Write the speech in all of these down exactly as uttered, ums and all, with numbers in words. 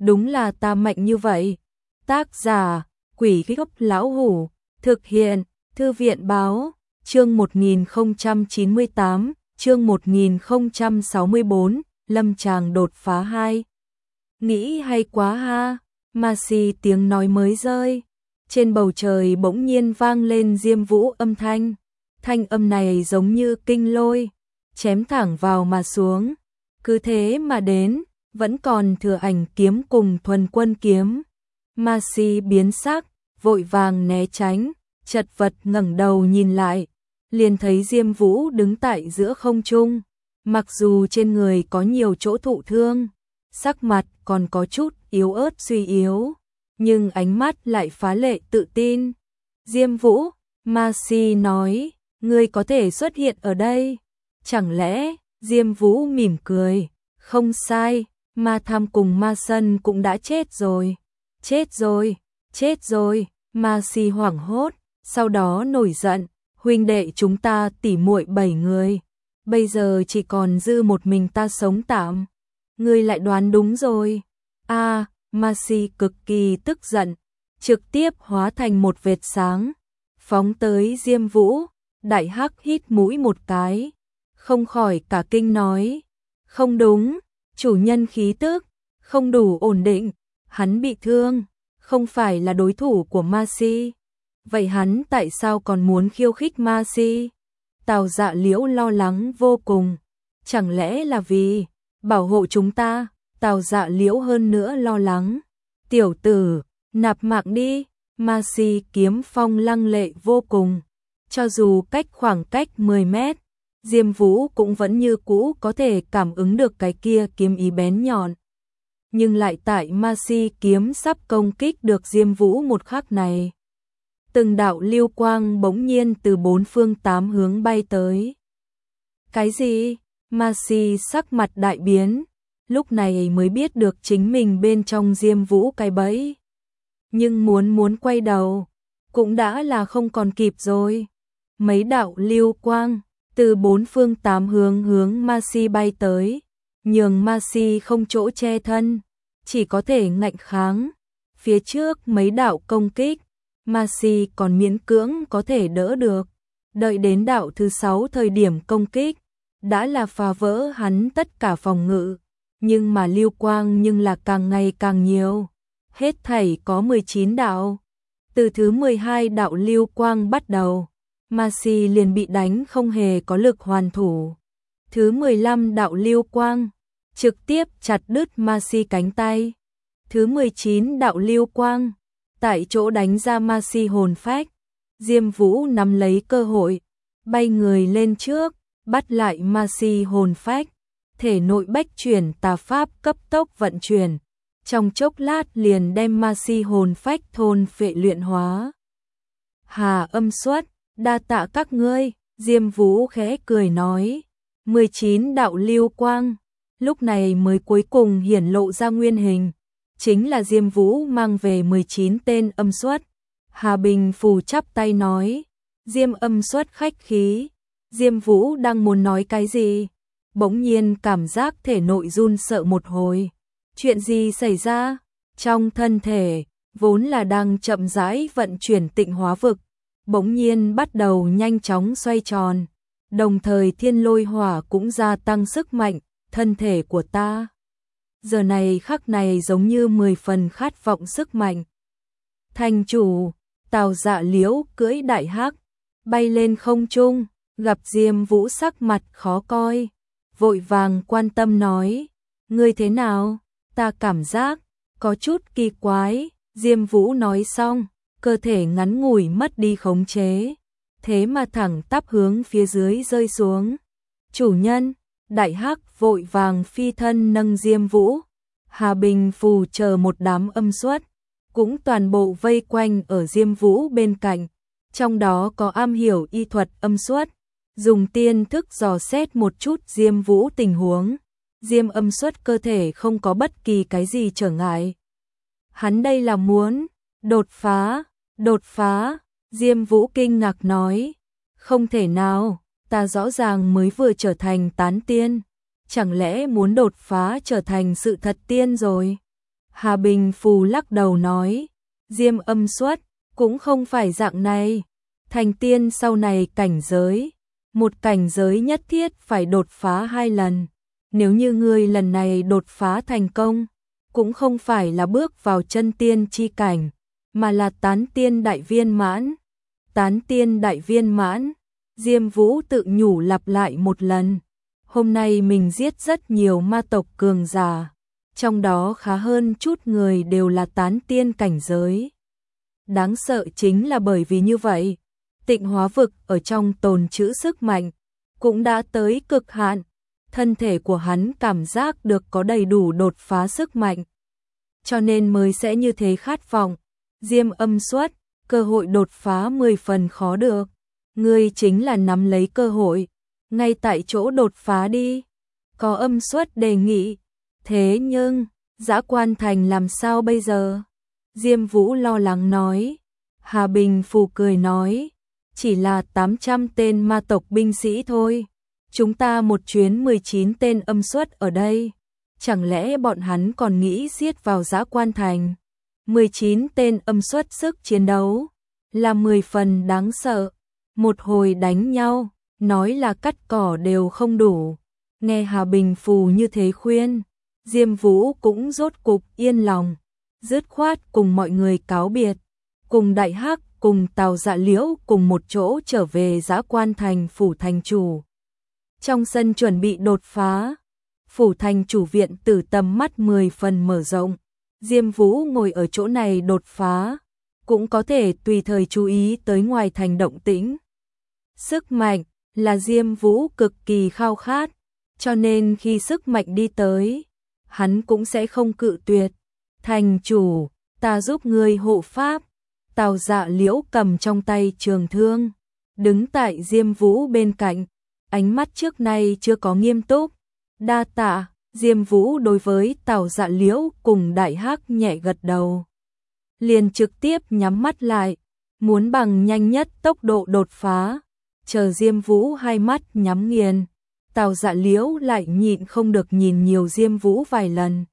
đúng là ta mạnh như vậy. Tác giả, Quỷ Gốc Lão Hủ, thực hiện, Thư viện báo, chương một nghìn không trăm chín mươi tám, chương một nghìn không trăm sáu mươi tư, lâm tràng đột phá hai. Nghĩ hay quá ha, Masi tiếng nói mới rơi. Trên bầu trời bỗng nhiên vang lên Diêm Vũ âm thanh. Thanh âm này giống như kinh lôi, chém thẳng vào mà xuống. Cứ thế mà đến, vẫn còn thừa ảnh kiếm cùng thuần quân kiếm. Masi biến sắc, vội vàng né tránh, chật vật ngẩng đầu nhìn lại, liền thấy Diêm Vũ đứng tại giữa không trung. Mặc dù trên người có nhiều chỗ thụ thương, sắc mặt còn có chút yếu ớt suy yếu, nhưng ánh mắt lại phá lệ tự tin. Diêm Vũ, Masi nói, ngươi có thể xuất hiện ở đây. Chẳng lẽ, Diêm Vũ mỉm cười, không sai, Ma Tham cùng Ma Sân cũng đã chết rồi. Chết rồi, chết rồi, Masi hoảng hốt, sau đó nổi giận, huynh đệ chúng ta tỉ muội bảy người, bây giờ chỉ còn dư một mình ta sống tạm. Ngươi lại đoán đúng rồi. A, à, Masi cực kỳ tức giận, trực tiếp hóa thành một vệt sáng, phóng tới Diêm Vũ. Đại Hắc hít mũi một cái, không khỏi cả kinh nói, không đúng, chủ nhân khí tức không đủ ổn định, hắn bị thương, không phải là đối thủ của Masi. Vậy hắn tại sao còn muốn khiêu khích Masi? Tào Dạ Liễu lo lắng vô cùng, chẳng lẽ là vì bảo hộ chúng ta? Tào Dạ Liễu hơn nữa lo lắng, tiểu tử, nạp mạng đi. Masi kiếm phong lăng lệ vô cùng, cho dù cách khoảng cách mười mét, Diêm Vũ cũng vẫn như cũ có thể cảm ứng được cái kia kiếm ý bén nhọn. Nhưng lại tại Masi kiếm sắp công kích được Diêm Vũ một khắc này, từng đạo lưu quang bỗng nhiên từ bốn phương tám hướng bay tới. Cái gì? Masi sắc mặt đại biến, lúc này mới biết được chính mình bên trong Diêm Vũ cái bẫy. Nhưng muốn muốn quay đầu, cũng đã là không còn kịp rồi. Mấy đạo lưu quang từ bốn phương tám hướng hướng Masi bay tới, nhường Masi không chỗ che thân, chỉ có thể ngạnh kháng. Phía trước mấy đạo công kích, Masi còn miễn cưỡng có thể đỡ được. Đợi đến đạo thứ sáu thời điểm công kích, đã là phá vỡ hắn tất cả phòng ngự, nhưng mà lưu quang nhưng là càng ngày càng nhiều. Hết thảy có mười chín đạo. Từ thứ mười hai đạo lưu quang bắt đầu, Masi liền bị đánh không hề có lực hoàn thủ. Thứ mười lăm đạo lưu quang trực tiếp chặt đứt Masi cánh tay. Thứ mười chín đạo lưu quang tại chỗ đánh ra Masi hồn phách. Diêm Vũ nắm lấy cơ hội, bay người lên trước, bắt lại Masi hồn phách. Thể nội bách chuyển tà pháp cấp tốc vận chuyển, trong chốc lát liền đem Masi hồn phách thôn phệ luyện hóa. Hà Âm Xuất, đa tạ các ngươi. Diêm Vũ khẽ cười nói. mười chín đạo lưu quang lúc này mới cuối cùng hiển lộ ra nguyên hình, chính là Diêm Vũ mang về mười chín tên âm xuất. Hà Bình Phù chắp tay nói, Diêm âm xuất khách khí. Diêm Vũ đang muốn nói cái gì, bỗng nhiên cảm giác thể nội run sợ một hồi. Chuyện gì xảy ra? Trong thân thể vốn là đang chậm rãi vận chuyển tịnh hóa vực, bỗng nhiên bắt đầu nhanh chóng xoay tròn, đồng thời thiên lôi hỏa cũng gia tăng sức mạnh. Thân thể của ta giờ này khắc này giống như mười phần khát vọng sức mạnh. Thành chủ, Tào Dạ Liễu cưỡi Đại Hắc bay lên không trung, gặp Diêm Vũ sắc mặt khó coi, vội vàng quan tâm nói, ngươi thế nào? Ta cảm giác có chút kỳ quái. Diêm Vũ nói xong, cơ thể ngắn ngủi mất đi khống chế, thế mà thẳng tắp hướng phía dưới rơi xuống. Chủ nhân, Đại Hắc vội vàng phi thân nâng Diêm Vũ. Hà Bình Phù chờ một đám âm xuất cũng toàn bộ vây quanh ở Diêm Vũ bên cạnh, trong đó có am hiểu y thuật âm xuất, dùng tiên thức dò xét một chút Diêm Vũ tình huống. Diêm âm xuất cơ thể không có bất kỳ cái gì trở ngại. Hắn đây là muốn đột phá, đột phá. Diêm Vũ kinh ngạc nói, không thể nào, ta rõ ràng mới vừa trở thành tán tiên, chẳng lẽ muốn đột phá trở thành sự thật tiên rồi? Hà Bình Phù lắc đầu nói, Diêm Âm Xuất cũng không phải dạng này. Thành tiên sau này cảnh giới, một cảnh giới nhất thiết phải đột phá hai lần. Nếu như ngươi lần này đột phá thành công, cũng không phải là bước vào chân tiên chi cảnh, mà là tán tiên đại viên mãn. Tán tiên đại viên mãn, Diêm Vũ tự nhủ lặp lại một lần. Hôm nay mình giết rất nhiều ma tộc cường giả, trong đó khá hơn chút người đều là tán tiên cảnh giới. Đáng sợ chính là bởi vì như vậy, Tịnh Hóa vực ở trong tồn trữ sức mạnh, cũng đã tới cực hạn. Thân thể của hắn cảm giác được có đầy đủ đột phá sức mạnh, cho nên mới sẽ như thế khát vọng. Diêm Âm Xuất, cơ hội đột phá mười phần khó được. Ngươi chính là nắm lấy cơ hội, ngay tại chỗ đột phá đi. Có Âm Xuất đề nghị, thế nhưng, Dã Quan Thành làm sao bây giờ? Diêm Vũ lo lắng nói. Hà Bình Phù cười nói, chỉ là tám trăm tên ma tộc binh sĩ thôi. Chúng ta một chuyến mười chín tên Âm Xuất ở đây, chẳng lẽ bọn hắn còn nghĩ giết vào Dã Quan Thành? mười chín tên Âm Xuất sức chiến đấu là mười phần đáng sợ. Một hồi đánh nhau, nói là cắt cỏ đều không đủ. Nghe Hà Bình Phù như thế khuyên, Diêm Vũ cũng rốt cục yên lòng, dứt khoát cùng mọi người cáo biệt, cùng Đại Hắc, cùng Tào Dạ Liễu cùng một chỗ trở về Dã Quan Thành phủ thành chủ. Trong sân chuẩn bị đột phá, phủ thành chủ viện tử tầm mắt mười phần mở rộng. Diêm Vũ ngồi ở chỗ này đột phá, cũng có thể tùy thời chú ý tới ngoài thành động tĩnh. Sức mạnh là Diêm Vũ cực kỳ khao khát, cho nên khi sức mạnh đi tới, hắn cũng sẽ không cự tuyệt. Thành chủ, ta giúp ngươi hộ pháp. Tào Dạ Liễu cầm trong tay trường thương, đứng tại Diêm Vũ bên cạnh, ánh mắt trước nay chưa có nghiêm túc. Đa tạ. Diêm Vũ đối với Tào Dạ Liễu cùng Đại Hắc nhẹ gật đầu, liền trực tiếp nhắm mắt lại, muốn bằng nhanh nhất tốc độ đột phá. Chờ Diêm Vũ hai mắt nhắm nghiền, Tào Dạ Liễu lại nhịn không được nhìn nhiều Diêm Vũ vài lần.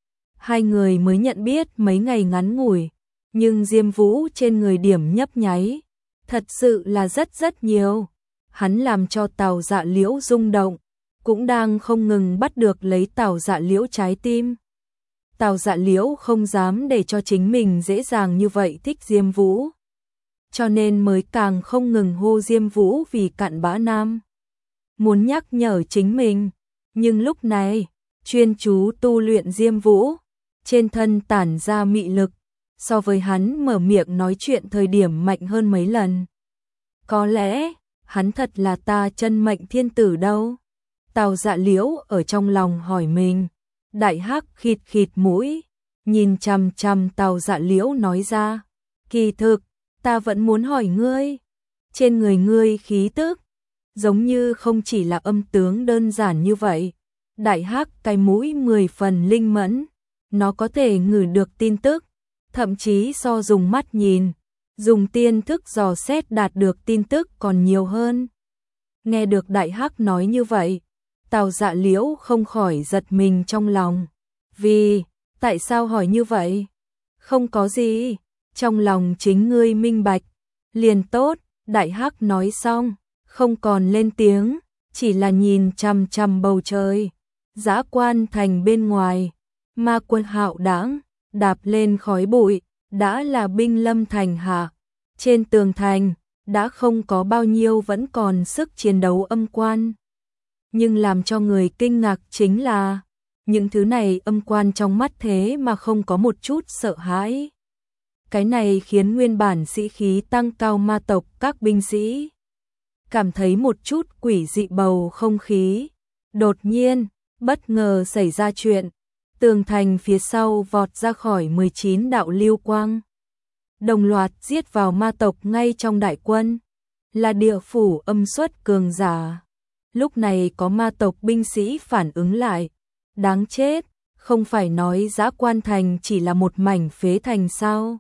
Hai người mới nhận biết mấy ngày ngắn ngủi, nhưng Diêm Vũ trên người điểm nhấp nháy, thật sự là rất rất nhiều. Hắn làm cho Tào Dạ Liễu rung động, cũng đang không ngừng bắt được lấy Tào Dạ Liễu trái tim. Tào Dạ Liễu không dám để cho chính mình dễ dàng như vậy thích Diêm Vũ, cho nên mới càng không ngừng hô Diêm Vũ vì cặn bã nam, muốn nhắc nhở chính mình. Nhưng lúc này, chuyên chú tu luyện Diêm Vũ, trên thân tản ra mị lực, so với hắn mở miệng nói chuyện thời điểm mạnh hơn mấy lần. Có lẽ, hắn thật là ta chân mệnh thiên tử đâu? Tào Dạ Liễu ở trong lòng hỏi mình. Đại Hắc khịt khịt mũi, nhìn chằm chằm Tào Dạ Liễu nói ra, kỳ thực, ta vẫn muốn hỏi ngươi, trên người ngươi khí tức, giống như không chỉ là âm tướng đơn giản như vậy. Đại Hắc cái mũi mười phần linh mẫn, nó có thể ngửi được tin tức, thậm chí so dùng mắt nhìn, dùng tiên thức dò xét đạt được tin tức còn nhiều hơn. Nghe được Đại Hắc nói như vậy, Tào Dạ Liễu không khỏi giật mình trong lòng. Vì, tại sao hỏi như vậy? Không có gì, trong lòng chính ngươi minh bạch. Liền tốt, Đại Hắc nói xong, không còn lên tiếng, chỉ là nhìn chằm chằm bầu trời. Dã Quan Thành bên ngoài, ma quân hạo đãng, đạp lên khói bụi, đã là binh lâm thành hạ. Trên tường thành, đã không có bao nhiêu vẫn còn sức chiến đấu âm quan. Nhưng làm cho người kinh ngạc chính là, những thứ này âm quan trong mắt thế mà không có một chút sợ hãi. Cái này khiến nguyên bản sĩ khí tăng cao ma tộc các binh sĩ cảm thấy một chút quỷ dị bầu không khí. Đột nhiên, bất ngờ xảy ra chuyện, tường thành phía sau vọt ra khỏi mười chín đạo lưu quang, đồng loạt giết vào ma tộc ngay trong đại quân, là địa phủ âm xuất cường giả. Lúc này có ma tộc binh sĩ phản ứng lại, đáng chết, không phải nói Dã Quan Thành chỉ là một mảnh phế thành sao?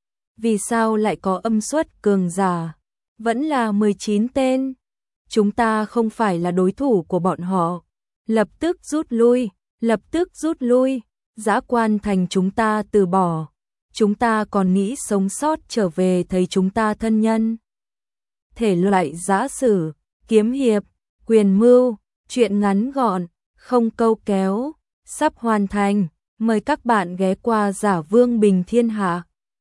Vì sao lại có âm xuất cường giả? Vẫn là mười chín tên. Chúng ta không phải là đối thủ của bọn họ. Lập tức rút lui, lập tức rút lui. Dã quan thành chúng ta từ bỏ, chúng ta còn nghĩ sống sót trở về thấy chúng ta thân nhân. Thể loại giã sử, kiếm hiệp, quyền mưu, truyện ngắn gọn, không câu kéo, sắp hoàn thành. Mời các bạn ghé qua Giả Vương Bình Thiên Hạ.